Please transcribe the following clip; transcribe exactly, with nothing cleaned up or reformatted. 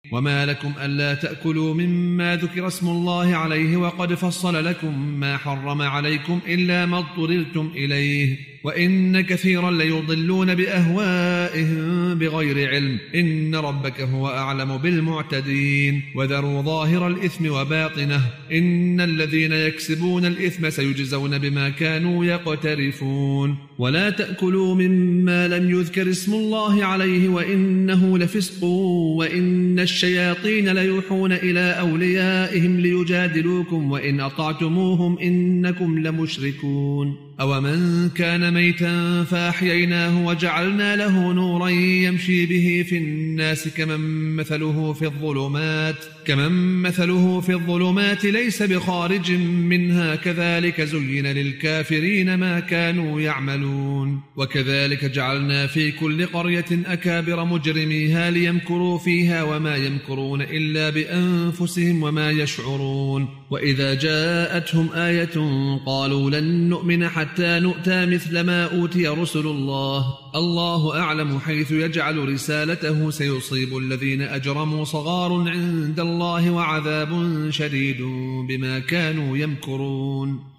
وما لكم ألا تأكلوا مما ذكر اسم الله عليه وقد فصل لكم ما حرم عليكم إلا ما اضطررتم إليه وإن كثيرا ليضلون بأهوائهم بغير علم إن ربك هو أعلم بالمعتدين وذروا ظاهر الإثم وباطنه إن الذين يكسبون الإثم سيجزون بما كانوا يقترفون ولا تأكلوا مما لم يذكر اسم الله عليه وإنه لفسق وإن الشياطين ليوحون إلى أوليائهم ليجادلوكم وإن أطعتموهم إنكم لمشركون أومن كان ميتا فأحييناه وجعلنا له نورا يمشي به في الناس كمن مثله في الظلمات كمن مثله في الظلمات ليس بخارج منها كذلك زين للكافرين ما كانوا يعملون وكذلك جعلنا في كل قرية أكابر مجرميها ليمكروا فيها وما يمكرون إلا بأنفسهم وما يشعرون وإذا جاءتهم آية قالوا لن نؤمن حتى نؤتى مثل ما أوتي رسل الله الله أعلم حيث يجعل رسالته سيصيب الذين أجرموا صغار عند الله وعذاب شديد بما كانوا يمكرون